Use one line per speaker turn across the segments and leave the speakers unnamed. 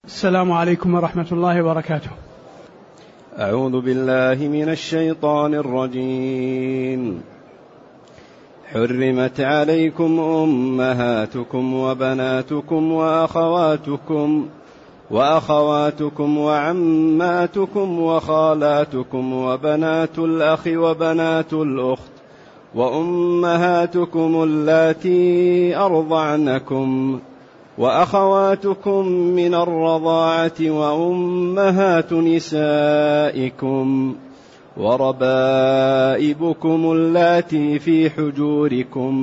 السلام عليكم ورحمة الله وبركاته.
أعوذ بالله من الشيطان الرجيم. حرمت عليكم أمهاتكم وبناتكم وأخواتكم وعماتكم وخالاتكم وبنات الأخ وبنات الأخت وأمهاتكم اللاتي أرضعنكم وأخواتكم من الرضاعة وأمهات نسائكم وربائبكم اللاتي في حجوركم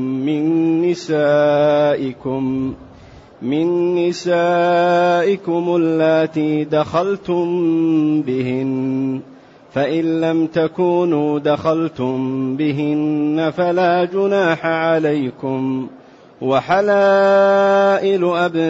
من نسائكم اللاتي دخلتم بهن، فإن لم تكونوا دخلتم بهن فلا جناح عليكم، وحلائل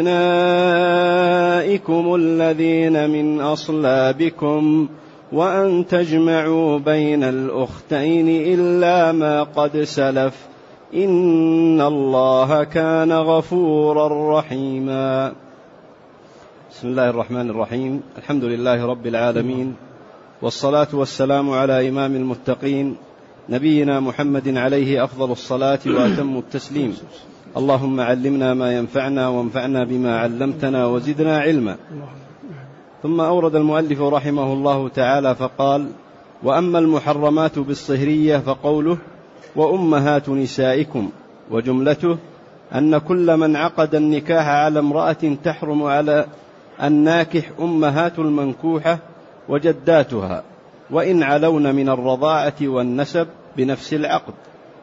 أبنائكم الذين من أصلابكم، وأن تجمعوا بين الأختين إلا ما قد سلف، إن الله كان غفورا رحيما. بسم الله الرحمن الرحيم. الحمد لله رب العالمين، والصلاة والسلام على إمام المتقين نبينا محمد عليه أفضل الصلاة وأتم التسليم. اللهم علمنا ما ينفعنا وانفعنا بما علمتنا وزدنا علما. ثم أورد المؤلف رحمه الله تعالى فقال: وأما المحرمات بالصهرية فقوله وأمهات نسائكم، وجملته أن كل من عقد النكاح على امرأة تحرم على الناكح أمهات المنكوحة وجداتها، وإن علون من الرضاعة والنسب بنفس العقد.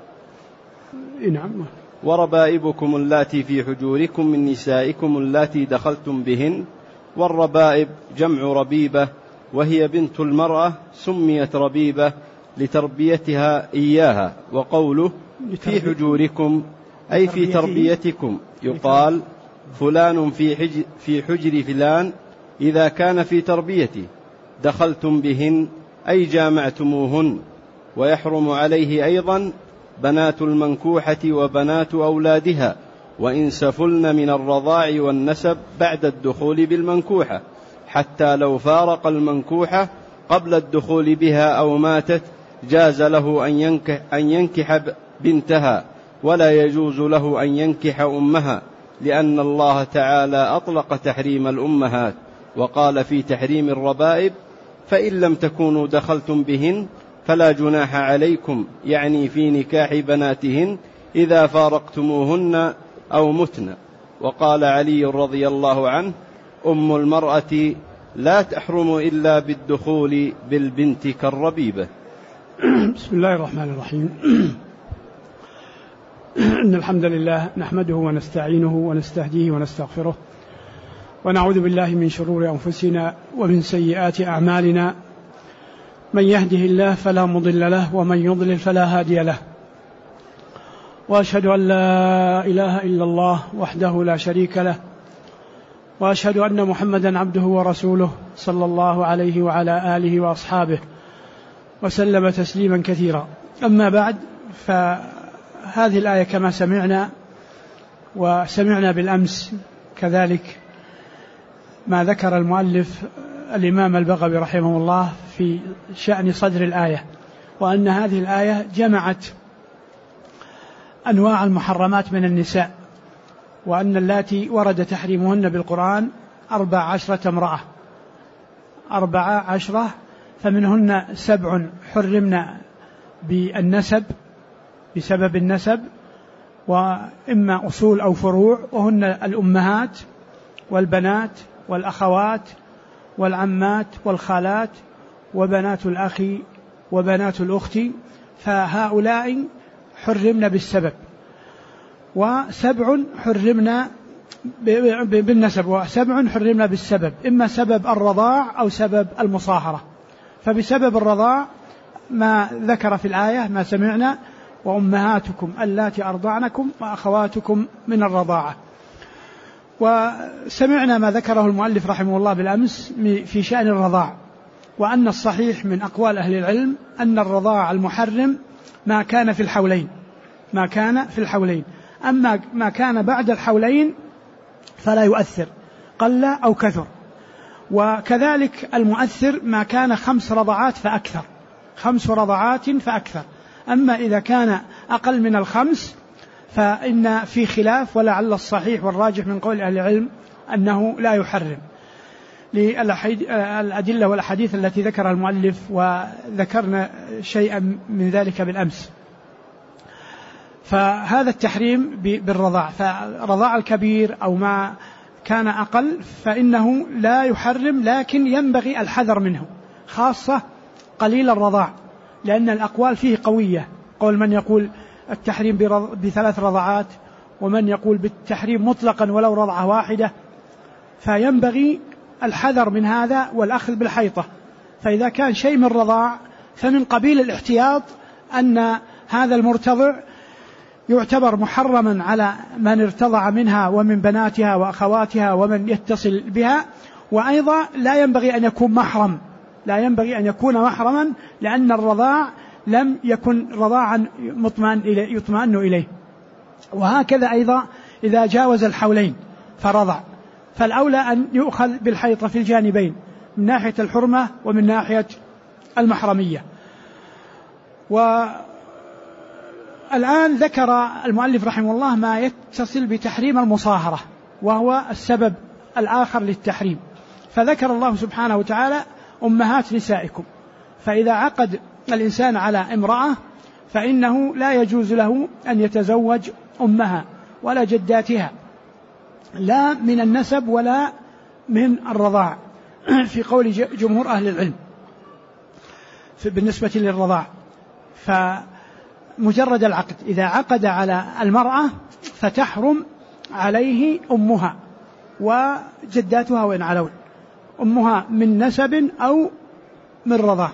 نعم.
وربائبكم اللاتي في حجوركم من نسائكم اللاتي دخلتم بهن. والربائب جمع ربيبة، وهي بنت المرأة، سميت ربيبة لتربيتها إياها. وقوله في حجوركم أي في تربيتكم، يقال فلان في حجر فلان إذا كان في تربيته. دخلتم بهن أي جامعتموهن. ويحرم عليه أيضا بنات المنكوحة وبنات أولادها، وإن سفلن من الرضاع والنسب بعد الدخول بالمنكوحة، حتى لو فارق المنكوحة قبل الدخول بها أو ماتت جاز له أن ينكح بنتها، ولا يجوز له أن ينكح أمها، لأن الله تعالى أطلق تحريم الأمهات، وقال في تحريم الربائب: فإن لم تكونوا دخلتم بهن فلا جناح عليكم، يعني في نكاح بناتهن إذا فارقتموهن أو متن. وقال علي رضي الله عنه: أم المرأة لا تحرم إلا بالدخول بالبنت كالربيبة.
بسم الله الرحمن الرحيم. إن الحمد لله نحمده ونستعينه ونستهديه ونستغفره، ونعوذ بالله من شرور أنفسنا ومن سيئات أعمالنا، من يهده الله فلا مضل له، ومن يضلل فلا هادي له، وأشهد أن لا إله إلا الله وحده لا شريك له، وأشهد أن محمدا عبده ورسوله صلى الله عليه وعلى آله وأصحابه وسلم تسليما كثيرا. أما بعد، فهذه الآية كما سمعنا بالأمس كذلك ما ذكر المؤلف الإمام البغوي رحمه الله في شأن صدر الآية، وأن هذه الآية جمعت أنواع المحرمات من النساء، وأن اللاتي ورد تحريمهن بالقرآن 14 امرأة، 14، فمنهن 7 حرمنا بالنسب بسبب النسب، وإما أصول أو فروع، وهن الأمهات والبنات والأخوات والعمات والخالات وبنات الأخ وبنات الأخت، فهؤلاء حرمنا بالسبب. و7 حرمنا بالنسب، و7 حرمنا بالسبب، إما سبب الرضاع أو سبب المصاهرة. فبسبب الرضاع ما ذكر في الآية ما سمعنا: وأمهاتكم اللاتي أرضعنكم وأخواتكم من الرضاعة. وسمعنا ما ذكره المؤلف رحمه الله بالأمس في شأن الرضاع، وأن الصحيح من أقوال أهل العلم أن الرضاع المحرم ما كان في الحولين، أما ما كان بعد الحولين فلا يؤثر، قل أو كثر. وكذلك المؤثر ما كان 5 رضعات فأكثر، 5 رضعات فأكثر. أما إذا كان أقل من 5 فإن في خلاف، ولعل الصحيح والراجح من قول أهل العلم أنه لا يحرم للأدلة والأحاديث التي ذكرها المؤلف، وذكرنا شيئا من ذلك بالأمس. فهذا التحريم بالرضاع، فرضاع الكبير أو ما كان أقل فإنه لا يحرم، لكن ينبغي الحذر منه، خاصة قليل الرضاع، لأن الأقوال فيه قوية. قول من يقول التحريم ب3 رضعات، ومن يقول بالتحريم مطلقا ولو رضعة واحدة، فينبغي الحذر من هذا والأخذ بالحيطة. فإذا كان شيء من رضاع فمن قبيل الاحتياط أن هذا المرتضع يعتبر محرما على من ارتضع منها ومن بناتها وأخواتها ومن يتصل بها، وأيضا لا ينبغي أن يكون محرم، لا ينبغي أن يكون محرما، لأن الرضاع لم يكن رضاعا يطمئن إليه. وهكذا أيضا إذا جاوز الحولين فرضع، فالأولى أن يؤخذ بالحيطة في الجانبين، من ناحية الحرمة ومن ناحية المحرمية. والآن ذكر المؤلف رحمه الله ما يتصل بتحريم المصاهرة، وهو السبب الآخر للتحريم. فذكر الله سبحانه وتعالى أمهات نسائكم، فإذا عقد الإنسان على امرأة فإنه لا يجوز له أن يتزوج أمها ولا جداتها، لا من النسب ولا من الرضاع، في قول جمهور أهل العلم بالنسبة للرضاع. فمجرد العقد، إذا عقد على المرأة فتحرم عليه أمها وجداتها وإن علون، أمها من نسب أو من رضاع،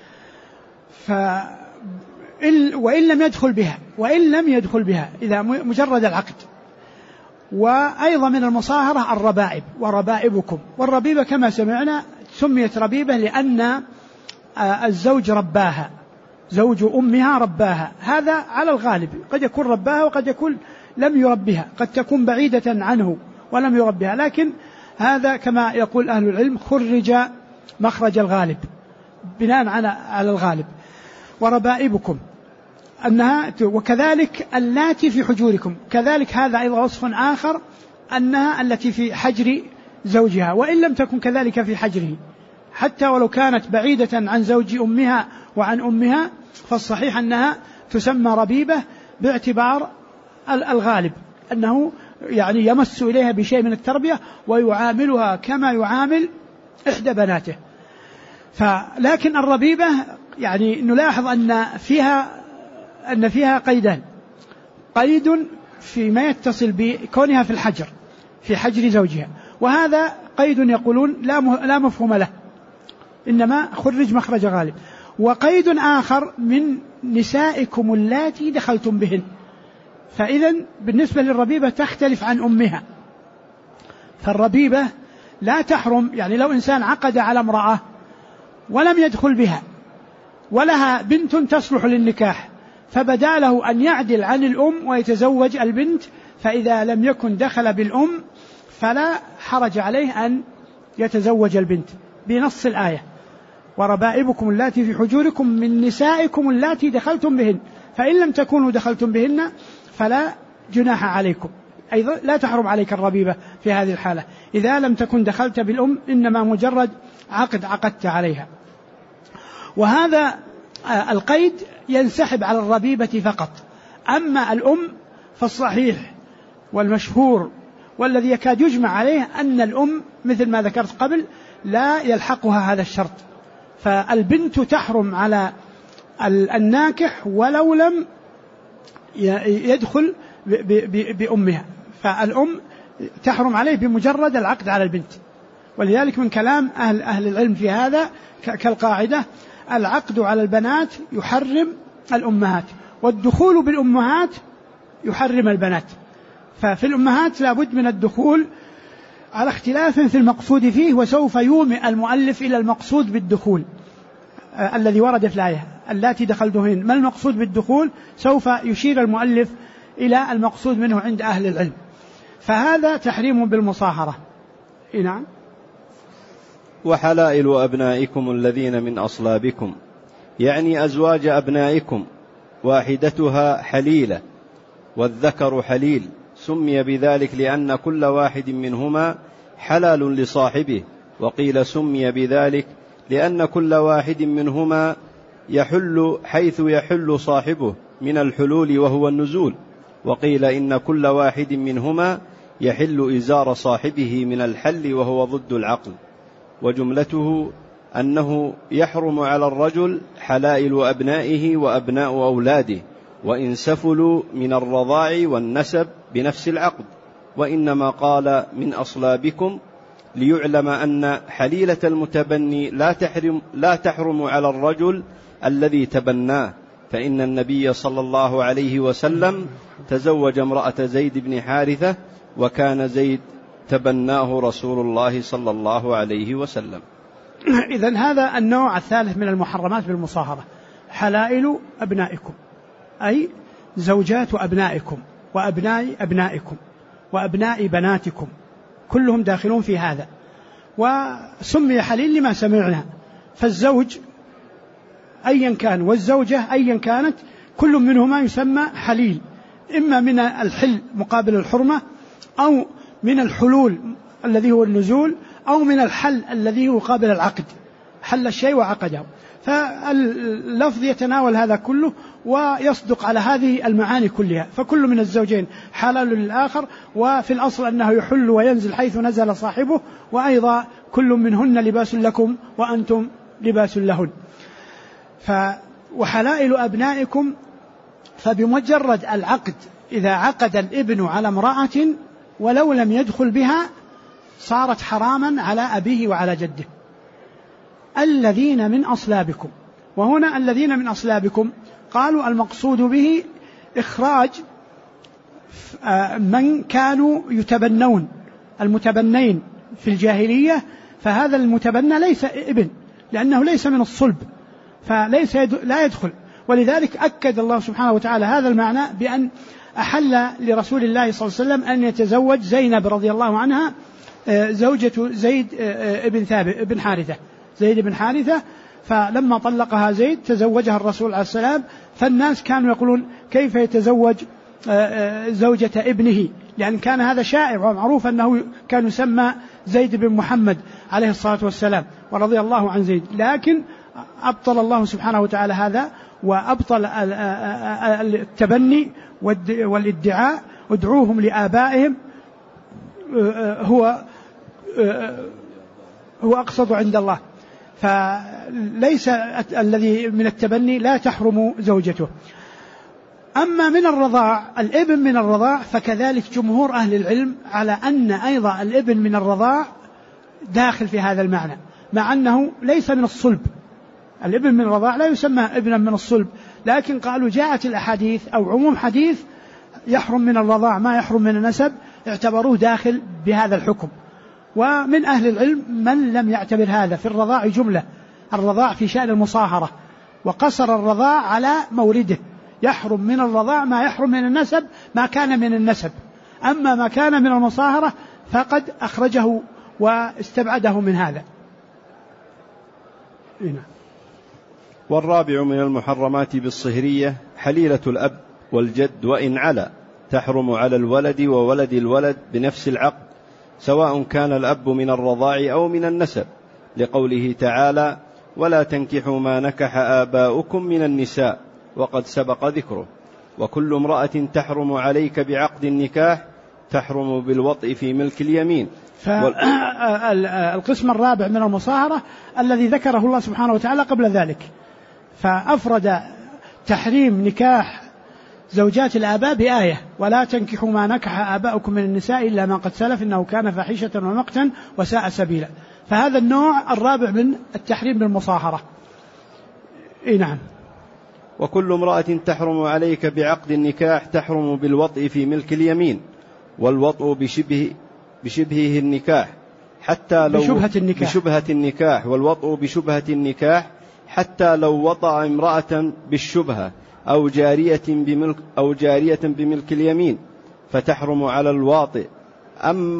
وإن لم يدخل بها إذا مجرد العقد. وأيضا من المصاهرة الربائب وربائبكم، والربيبة كما سمعنا سميت ربيبة لأن الزوج رباها، زوج أمها رباها، هذا على الغالب، قد يكون رباها وقد يكون لم يربها، قد تكون بعيدة عنه ولم يربها، لكن هذا كما يقول أهل العلم خرج مخرج الغالب بناء على الغالب. وربائبكم أنها، وكذلك اللاتي في حجوركم، كذلك هذا أيضا وصف آخر، أنها التي في حجر زوجها، وإن لم تكن كذلك في حجره، حتى ولو كانت بعيدة عن زوج أمها وعن أمها، فالصحيح أنها تسمى ربيبة باعتبار الغالب، أنه يعني يمس إليها بشيء من التربية ويعاملها كما يعامل إحدى بناته. لكن الربيبة يعني نلاحظ أن فيها قيدان، قيد فيما يتصل بكونها في الحجر، في حجر زوجها، وهذا قيد يقولون لا مفهوم له، إنما خرج مخرج غالب. وقيد آخر من نسائكم اللاتي دخلتم بهن، فإذا بالنسبة للربيبة تختلف عن أمها. فالربيبة لا تحرم، يعني لو إنسان عقد على امرأة ولم يدخل بها ولها بنت تصلح للنكاح، فبدا له أن يعدل عن الأم ويتزوج البنت، فإذا لم يكن دخل بالأم فلا حرج عليه أن يتزوج البنت بنص الآية: وربائبكم اللاتي في حجوركم من نسائكم اللاتي دخلتم بهن، فإن لم تكونوا دخلتم بهن فلا جناح عليكم، أيضا لا تحرم عليك الربيبة في هذه الحالة إذا لم تكن دخلت بالأم، إنما مجرد عقدت عليها. وهذا القيد ينسحب على الربيبة فقط. أما الأم فالصحيح والمشهور والذي يكاد يجمع عليه أن الأم مثل ما ذكرت قبل لا يلحقها هذا الشرط، فالبنت تحرم على الناكح ولو لم يدخل بأمها، فالأم تحرم عليه بمجرد العقد على البنت. ولذلك من كلام أهل العلم في هذا كالقاعدة: العقد على البنات يحرم الأمهات، والدخول بالأمهات يحرم البنات. ففي الأمهات لابد من الدخول على اختلاف في المقصود فيه، وسوف يومئ المؤلف إلى المقصود بالدخول الذي ورد في الآية: اللاتي دخلتهن. ما المقصود بالدخول؟ سوف يشير المؤلف إلى المقصود منه عند أهل العلم. فهذا تحريم بالمصاهرة. نعم.
وحلائل أبنائكم الذين من أصلابكم، يعني أزواج أبنائكم، واحدتها حليلة والذكر حليل، سمي بذلك لأن كل واحد منهما حلال لصاحبه، وقيل سمي بذلك لأن كل واحد منهما يحل حيث يحل صاحبه من الحلول وهو النزول، وقيل إن كل واحد منهما يحل إزار صاحبه من الحل وهو ضد العقل. وجملته أنه يحرم على الرجل حلائل أبنائه وأبناء أولاده، وإن سفلوا من الرضاع والنسب بنفس العقد، وإنما قال من أصلابكم ليعلم أن حليلة المتبني لا تحرم على الرجل الذي تبناه، فإن النبي صلى الله عليه وسلم تزوج امرأة زيد بن حارثة، وكان زيد تبناه رسول الله صلى الله عليه وسلم.
إذن هذا النوع الثالث من المحرمات بالمصاهرة، حلائل أبنائكم، أي زوجات أبنائكم وأبناء أبنائكم وأبناء بناتكم، كلهم داخلون في هذا. وسمي حليل لما سمعنا، فالزوج أيا كان والزوجة أيا كانت كل منهما يسمى حليل، إما من الحل مقابل الحرمة، أو من الحلول الذي هو النزول، أو من الحل الذي هو قابل العقد، حل الشيء وعقده. فاللفظ يتناول هذا كله ويصدق على هذه المعاني كلها، فكل من الزوجين حلال للآخر، وفي الأصل أنه يحل وينزل حيث نزل صاحبه، وأيضا كل منهن لباس لكم وأنتم لباس لهن. وحلائل أبنائكم، فبمجرد العقد إذا عقد الابن على امرأة ولو لم يدخل بها صارت حراما على أبيه وعلى جده. الذين من أصلابكم، وهنا الذين من أصلابكم قالوا المقصود به إخراج من كانوا يتبنون، المتبنين في الجاهلية، فهذا المتبنى ليس ابن لأنه ليس من الصلب، فليس لا يدخل. ولذلك أكد الله سبحانه وتعالى هذا المعنى بأن أحل لرسول الله صلى الله عليه وسلم أن يتزوج زينب رضي الله عنها زوجة زيد بن حارثة، زيد بن حارثة، فلما طلقها زيد تزوجها الرسول عليه السلام، فالناس كانوا يقولون كيف يتزوج زوجة ابنه، لأن كان هذا شائع ومعروف أنه كان يسمى زيد بن محمد عليه الصلاة والسلام ورضي الله عن زيد. لكن أبطل الله سبحانه وتعالى هذا، وأبطل التبني والادعاء، ادعوهم لآبائهم هو أقصد عند الله. فليس الذي من التبني لا تحرم زوجته. أما من الرضاع، الابن من الرضاع، فكذلك جمهور أهل العلم على أن أيضا الابن من الرضاع داخل في هذا المعنى، مع أنه ليس من الصلب. الابن من الرضاع لا يسمى ابنا من الصلب، لكن قالوا جاءت الأحاديث أو عموم حديث يحرم من الرضاع ما يحرم من النسب، اعتبروه داخل بهذا الحكم. ومن أهل العلم من لم يعتبر هذا في الرضاع جملة، الرضاع في شأن المصاهرة، وقصر الرضاع على مورده، يحرم من الرضاع ما يحرم من النسب ما كان من النسب، أما ما كان من المصاهرة فقد أخرجه واستبعده من هذا. هنا.
والرابع من المحرمات بالصهرية حليلة الأب والجد، وإن علا تحرم على الولد وولد الولد بنفس العقد، سواء كان الأب من الرضاع أو من النسب، لقوله تعالى ولا تنكحوا ما نكح آباؤكم من النساء، وقد سبق ذكره. وكل امرأة تحرم عليك بعقد النكاح تحرم بالوطء في ملك اليمين.
فالقسم الرابع من المصاهرة الذي ذكره الله سبحانه وتعالى قبل ذلك، فأفرد تحريم نكاح زوجات الآباء بآية ولا تنكحوا ما نكح آباؤكم من النساء إلا ما قد سلف إنه كان فاحشة ومقتا وساء سبيلا. فهذا النوع الرابع من التحريم بالمصاهرة. نعم.
وكل امرأة تحرم عليك بعقد النكاح تحرم بالوطء في ملك اليمين، والوطء بشبهه النكاح حتى لو بشبهة النكاح، والوطء بشبهة النكاح حتى لو وطأ امرأة بالشبهة أو جارية بملك اليمين فتحرم على الواطئ.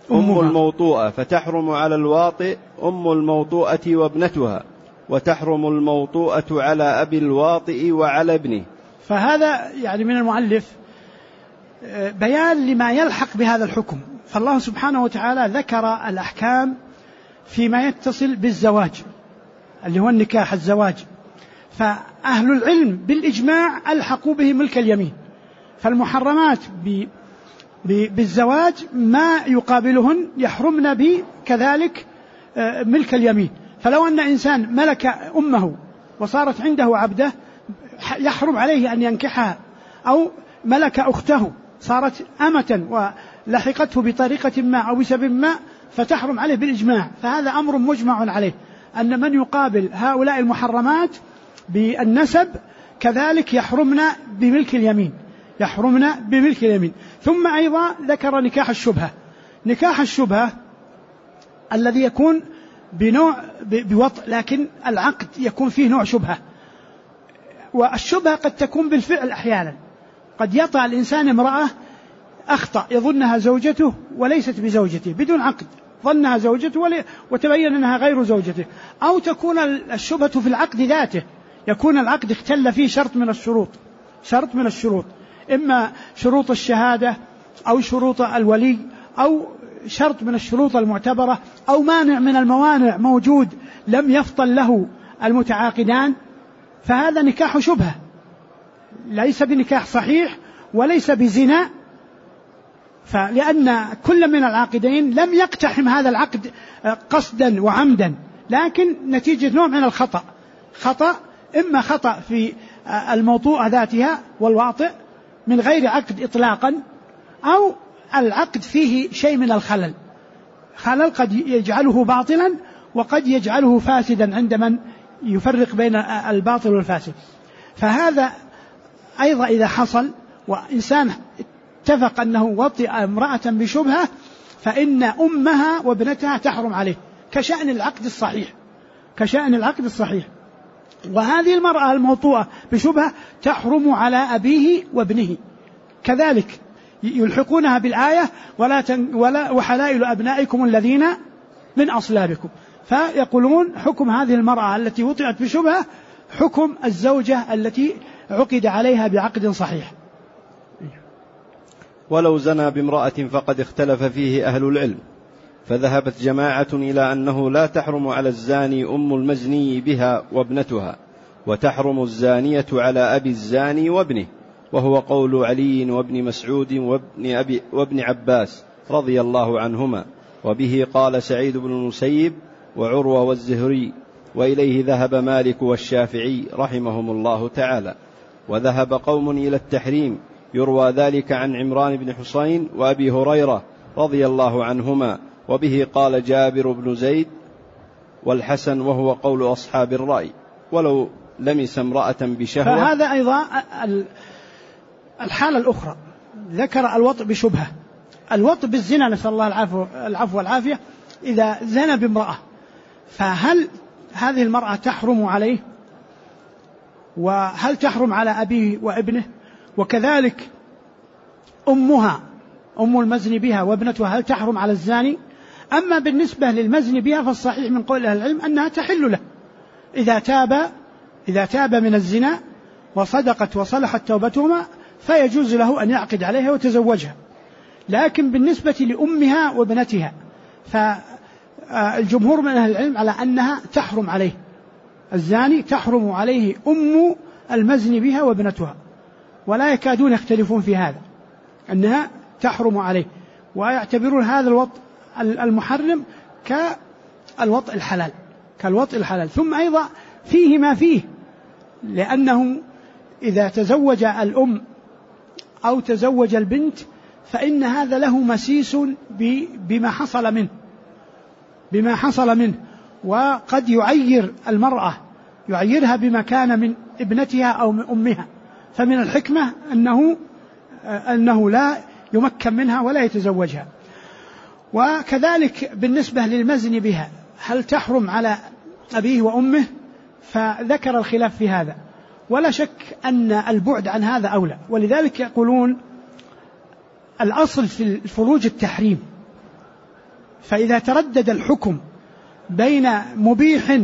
أم الموطوءة فتحرم على الواطئ أم الموطوءة وابنتها، وتحرم الموطوءة على أبي الواطئ وعلى ابنه.
فهذا يعني من المؤلف بيان لما يلحق بهذا الحكم. فالله سبحانه وتعالى ذكر الأحكام فيما يتصل بالزواج اللي هو النكاح الزواج، فأهل العلم بالإجماع ألحقوا به ملك اليمين، فالمحرمات بالزواج ما يقابلهن يحرمن كذلك ملك اليمين. فلو أن إنسان ملك أمه وصارت عنده عبده يحرم عليه أن ينكحها، أو ملك أخته صارت أمة ولحقته بطريقة ما أو بسبب ما فتحرم عليه بالإجماع. فهذا أمر مجمع عليه أن من يقابل هؤلاء المحرمات بالنسب كذلك يحرمنا بملك اليمين، يحرمنا بملك اليمين. ثم أيضا ذكر نكاح الشبهة. نكاح الشبهة الذي يكون بنوع بوطء لكن العقد يكون فيه نوع شبهة، والشبهة قد تكون بالفعل أحيانا، قد يطأ الإنسان امرأة أخطأ يظنها زوجته وليست بزوجته بدون عقد، ظنها زوجته وتبين أنها غير زوجته، أو تكون الشبهة في العقد ذاته، يكون العقد اختل فيه شرط من الشروط، إما شروط الشهادة أو شروط الولي أو شرط من الشروط المعتبرة أو مانع من الموانع موجود لم يفطن له المتعاقدان، فهذا نكاح شبهة ليس بنكاح صحيح وليس بزنا، فلأن كل من العاقدين لم يقتحم هذا العقد قصدا وعمدا، لكن نتيجة نوع من الخطأ، إما خطأ في الموطوءة ذاتها والواطئ من غير عقد إطلاقا، أو العقد فيه شيء من الخلل قد يجعله باطلا وقد يجعله فاسدا عند من يفرق بين الباطل والفاسد. فهذا أيضا إذا حصل وإنسان اتفق أنه وطئ امرأة بشبهة فإن أمها وابنتها تحرم عليه كشأن العقد الصحيح. وهذه المرأة الموطوءة بشبهة تحرم على أبيه وابنه كذلك، يلحقونها بالآية ولا وحلائل أبنائكم الذين من أصلابكم، فيقولون حكم هذه المرأة التي وطئت بشبهة حكم الزوجة التي عقد عليها بعقد صحيح.
ولو زنى بامرأة فقد اختلف فيه أهل العلم، فذهبت جماعة إلى أنه لا تحرم على الزاني أم المزني بها وابنتها، وتحرم الزانية على أبي الزاني وابنه، وهو قول علي وابن مسعود وابن عباس رضي الله عنهما، وبه قال سعيد بن المسيب وعروة والزهري، وإليه ذهب مالك والشافعي رحمهم الله تعالى. وذهب قوم إلى التحريم، يروى ذلك عن عمران بن حسين وأبي هريرة رضي الله عنهما، وبه قال جابر بن زيد والحسن، وهو قول أصحاب الرأي، ولو لمس امرأة بشهوة.
فهذا أيضا الحالة الأخرى، ذكر الوطء بشبهة. الوطء بالزنا نسأل الله العفو والعافية، إذا زنى بامرأة فهل هذه المرأة تحرم عليه، وهل تحرم على أبيه وابنه، وكذلك أمها أم المزني بها وابنتها هل تحرم على الزاني؟ أما بالنسبة للمزني بها فالصحيح من قول أهل العلم أنها تحل له إذا تاب من الزنا وصدقت وصلحت توبتهما فيجوز له أن يعقد عليها وتزوجها. لكن بالنسبة لأمها وابنتها فالجمهور من أهل العلم على أنها تحرم عليه، الزاني تحرم عليه أم المزني بها وابنتها، ولا يكادون يختلفون في هذا أنها تحرم عليه، ويعتبرون هذا الوطء المحرم كالوطء الحلال. ثم أيضا فيه ما فيه، لأنه إذا تزوج الأم أو تزوج البنت فإن هذا له مسيس بما حصل منه، وقد يعير المرأة يعيرها بما كان من ابنتها أو من أمها، فمن الحكمة أنه لا يمكن منها ولا يتزوجها. وكذلك بالنسبة للمزني بها هل تحرم على أبيه وأمه، فذكر الخلاف في هذا، ولا شك أن البعد عن هذا أولى. ولذلك يقولون الأصل في الفروج التحريم، فإذا تردد الحكم بين مبيح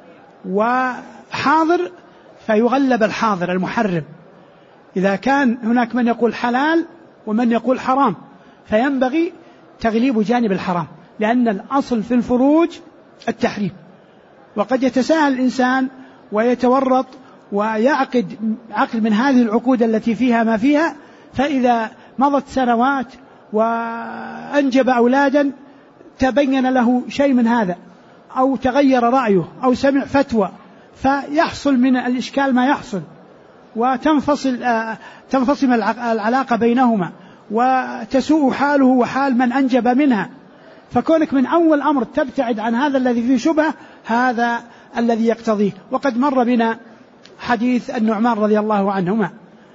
وحاضر فيغلب الحاضر المحرم. إذا كان هناك من يقول حلال ومن يقول حرام فينبغي تغليب جانب الحرام، لأن الأصل في الفروج التحريم، وقد يتساهل الإنسان ويتورط ويعقد عقد من هذه العقود التي فيها ما فيها، فإذا مضت سنوات وأنجب أولادا تبين له شيء من هذا أو تغير رأيه أو سمع فتوى فيحصل من الإشكال ما يحصل، وتنفصم العلاقة بينهما وتسوء حاله وحال من أنجب منها. فكونك من أول أمر تبتعد عن هذا الذي فيه شبهة هذا الذي يقتضيه. وقد مر بنا حديث النعمان رضي الله عنهما: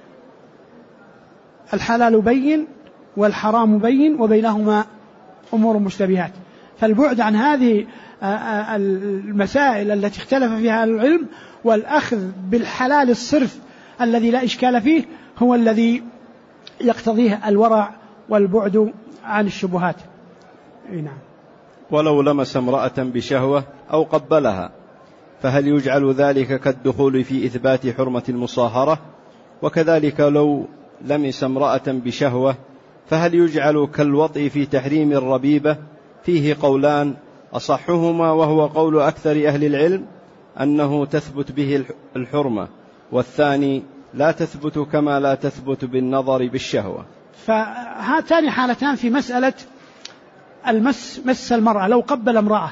الحلال بين والحرام بين وبينهما أمور مشتبهات. فالبعد عن هذه المسائل التي اختلف فيها أهل العلم والأخذ بالحلال الصرف الذي لا إشكال فيه هو الذي يقتضيه الورع والبعد عن الشبهات. نعم.
ولو لمس امرأة بشهوة أو قبلها فهل يجعل ذلك كالدخول في إثبات حرمة المصاهرة؟ وكذلك لو لمس امرأة بشهوة فهل يجعل كالوطء في تحريم الربيبة؟ فيه قولان، أصحهما وهو قول أكثر أهل العلم أنه تثبت به الحرمة، والثاني لا تثبت كما لا تثبت بالنظر بالشهوة.
فهاتان حالتان في مسألة مس المرأة، لو قبل امرأة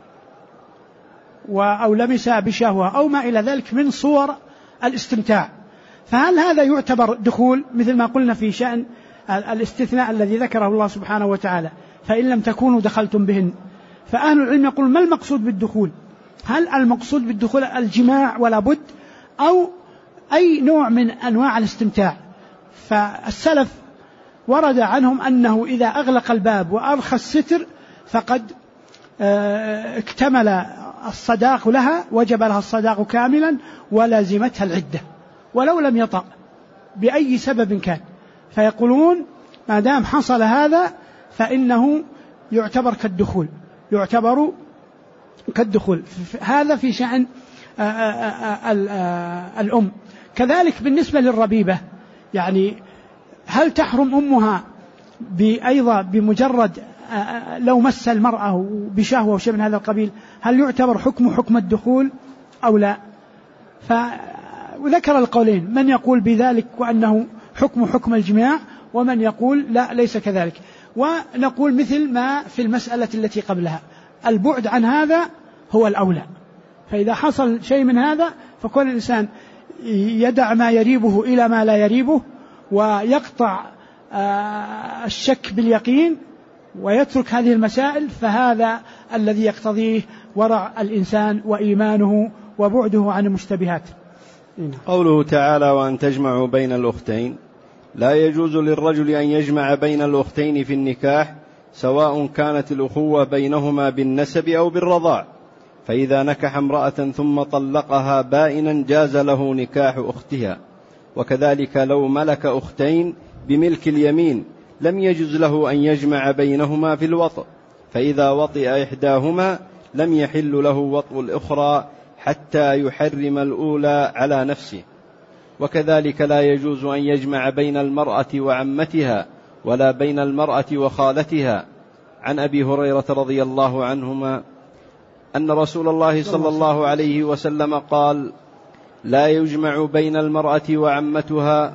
أو لمسها بشهوة أو ما إلى ذلك من صور الاستمتاع، فهل هذا يعتبر دخول مثل ما قلنا في شأن الاستثناء الذي ذكره الله سبحانه وتعالى: فإن لم تكونوا دخلتم بهن؟ فأهل العلم يقول ما المقصود بالدخول؟ هل المقصود بالدخول الجماع ولا بد، أو أي نوع من أنواع الاستمتاع؟ فالسلف ورد عنهم أنه إذا أغلق الباب وأرخى الستر فقد اكتمل الصداق لها، وجب لها الصداق كاملا ولازمتها العدة ولو لم يطأ بأي سبب كان. فيقولون ما دام حصل هذا فإنه يعتبر كالدخول. هذا في شأن الأم. كذلك بالنسبة للربيبة، يعني هل تحرم أمها أيضا بمجرد لو مس المرأة بشهوة وشيء من هذا القبيل؟ هل يعتبر حكم الدخول أو لا؟ وذكر القولين، من يقول بذلك وأنه حكم الجماع، ومن يقول لا ليس كذلك. ونقول مثل ما في المسألة التي قبلها، البعد عن هذا هو الأولى. فإذا حصل شيء من هذا فكل الإنسان يدع ما يريبه إلى ما لا يريبه، ويقطع الشك باليقين ويترك هذه المسائل، فهذا الذي يقتضيه ورع الإنسان وإيمانه وبعده عن المشتبهات.
قوله تعالى: وأن تجمعوا بين الأختين، لا يجوز للرجل أن يجمع بين الأختين في النكاح سواء كانت الأخوة بينهما بالنسب أو بالرضاع. فإذا نكح امرأة ثم طلقها بائنا جاز له نكاح أختها. وكذلك لو ملك أختين بملك اليمين لم يجوز له أن يجمع بينهما في الوطء، فإذا وطئ إحداهما لم يحل له وطء الأخرى حتى يحرم الأولى على نفسه. وكذلك لا يجوز أن يجمع بين المرأة وعمتها ولا بين المرأة وخالتها. عن أبي هريرة رضي الله عنهما أن رسول الله صلى الله عليه وسلم قال: لا يجمع بين المرأة وعمتها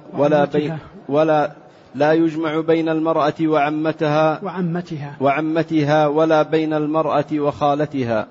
لا يجمع بين المرأة وعمتها ولا بين المرأة وخالتها.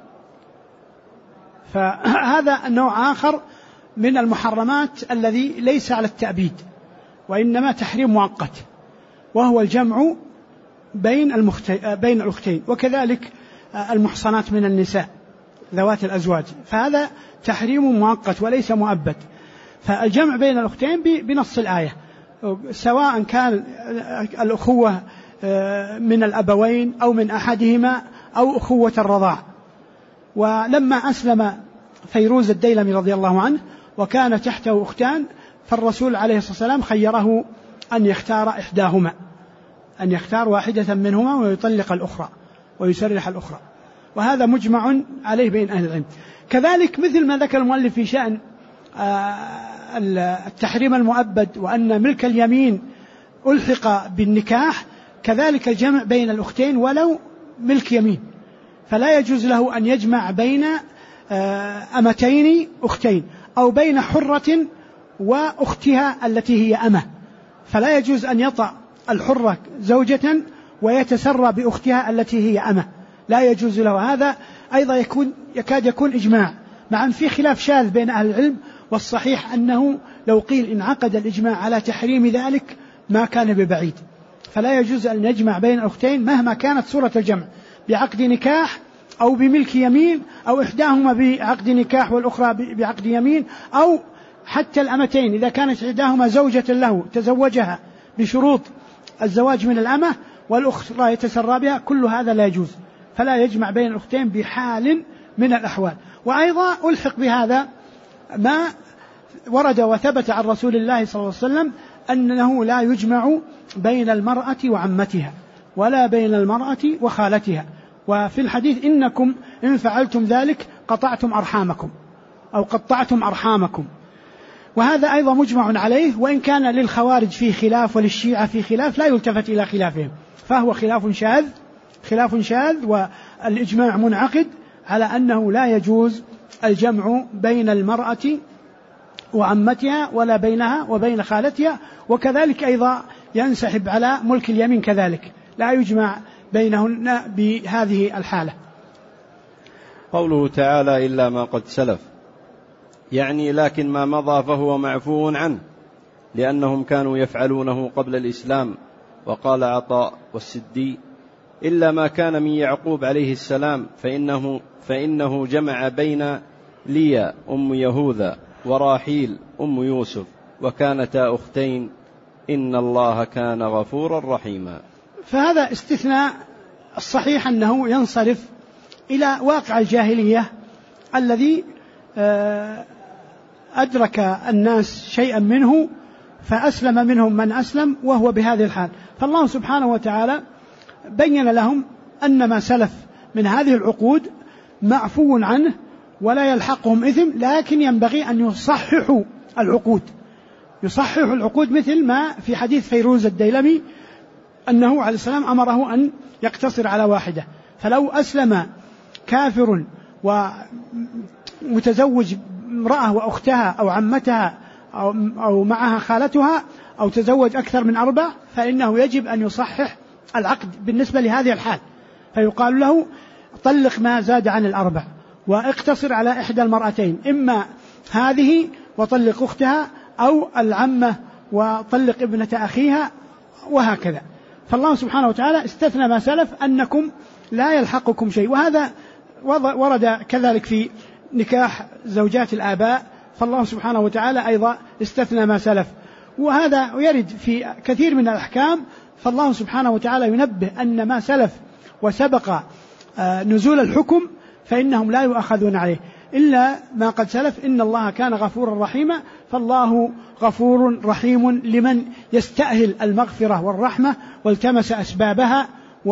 فهذا النوع آخر من المحرمات الذي ليس على التأبيد وإنما تحريم مؤقت، وهو الجمع بين الأختين. وكذلك المحصنات من النساء ذوات الأزواج، فهذا تحريم مؤقت وليس مؤبد. فالجمع بين الأختين بنص الآية، سواء كان الأخوة من الأبوين أو من أحدهما أو أخوة الرضاع. ولما أسلم فيروز الديلمي رضي الله عنه وكان تحته أختان، فالرسول عليه الصلاة والسلام خيره أن يختار إحداهما، أن يختار واحدة منهما ويطلق الأخرى. ويسرح الأخرى، وهذا مجمع عليه بين أهل العلم. كذلك مثل ما ذكر المؤلف في شأن التحريم المؤبد وأن ملك اليمين ألحق بالنكاح، كذلك الجمع بين الأختين ولو ملك يمين، فلا يجوز له أن يجمع بين أمتين أختين أو بين حرة وأختها التي هي أمة، فلا يجوز أن يطأ الحرة زوجة ويتسرى بأختها التي هي أمة، لا يجوز له. هذا أيضا يكاد يكون إجماع، مع أن في خلاف شاذ بين أهل العلم، والصحيح أنه لو قيل إن عقد الإجماع على تحريم ذلك ما كان ببعيد، فلا يجوز أن يجمع بين الأختين مهما كانت صورة الجمع، بعقد نكاح أو بملك يمين، أو إحداهما بعقد نكاح والأخرى بعقد يمين، أو حتى الأمتين إذا كانت إحداهما زوجة له تزوجها بشروط الزواج من الأمة والأخرى يتسرى بها، كل هذا لا يجوز، فلا يجمع بين الأختين بحال من الأحوال. وأيضا ألحق بهذا ما ورد وثبت عن رسول الله صلى الله عليه وسلم أنه لا يجمع بين المرأة وعمتها ولا بين المرأة وخالتها، وفي الحديث إنكم إن فعلتم ذلك قطعتم أرحامكم أو قطعتم أرحامكم، وهذا أيضا مجمع عليه، وإن كان للخوارج فيه خلاف وللشيعة فيه خلاف لا يلتفت إلى خلافهم، فهو خلاف شاذ، والإجماع منعقد على أنه لا يجوز الجمع بين المرأة وعمتها ولا بينها وبين خالتها، وكذلك أيضا ينسحب على ملك اليمين، كذلك لا يجمع بينهن بهذه الحالة.
قوله تعالى إلا ما قد سلف، يعني لكن ما مضى فهو معفو عنه، لأنهم كانوا يفعلونه قبل الإسلام. وقال عطاء والسدي إلا ما كان من يعقوب عليه السلام فإنه جمع بين ليا أم يهوذا وراحيل أم يوسف، وكانتا أختين، إن الله كان غفورا رحيما.
فهذا استثناء، الصحيح أنه ينصرف إلى واقع الجاهلية الذي أدرك الناس شيئا منه فأسلم منهم من أسلم وهو بهذه الحال، فالله سبحانه وتعالى بين لهم أن ما سلف من هذه العقود معفو عنه ولا يلحقهم إثم، لكن ينبغي أن يصححوا العقود مثل ما في حديث فيروز الديلمي أنه عليه السلام أمره أن يقتصر على واحدة، فلو أسلم كافر ومتزوج امرأة وأختها أو عمتها أو معها خالتها أو تزوج أكثر من 4 فإنه يجب أن يصحح العقد بالنسبة لهذه الحال، فيقال له طلق ما زاد عن 4 واقتصر على إحدى المرأتين، إما هذه وطلق أختها أو العمة وطلق ابنة أخيها وهكذا. فالله سبحانه وتعالى استثنى ما سلف أنكم لا يلحقكم شيء، وهذا ورد كذلك في نكاح زوجات الآباء، فالله سبحانه وتعالى أيضا استثنى ما سلف، وهذا يرد في كثير من الأحكام، فالله سبحانه وتعالى ينبه أن ما سلف وسبق نزول الحكم فإنهم لا يؤخذون عليه إلا ما قد سلف، إن الله كان غفورا رحيما، فالله غفور رحيم لمن يستأهل المغفرة والرحمة والتمس أسبابها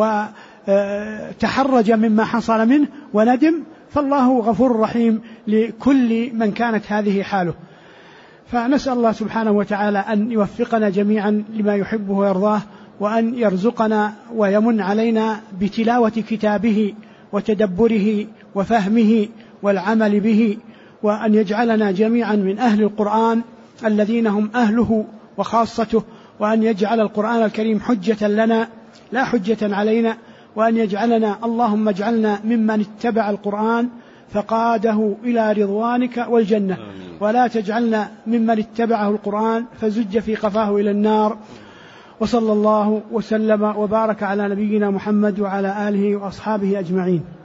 وتحرج مما حصل منه وندم، فالله غفور رحيم لكل من كانت هذه حاله. فنسأل الله سبحانه وتعالى أن يوفقنا جميعا لما يحبه ويرضاه، وأن يرزقنا ويمن علينا بتلاوة كتابه وتدبره وفهمه والعمل به، وأن يجعلنا جميعا من أهل القرآن الذين هم أهله وخاصته، وأن يجعل القرآن الكريم حجة لنا لا حجة علينا، وأن يجعلنا اللهم اجعلنا ممن اتبع القرآن فقاده إلى رضوانك والجنة، ولا تجعلنا ممن اتبعه القرآن فزج في قفاه إلى النار. وصلى الله وسلم وبارك على نبينا محمد وعلى آله وأصحابه أجمعين.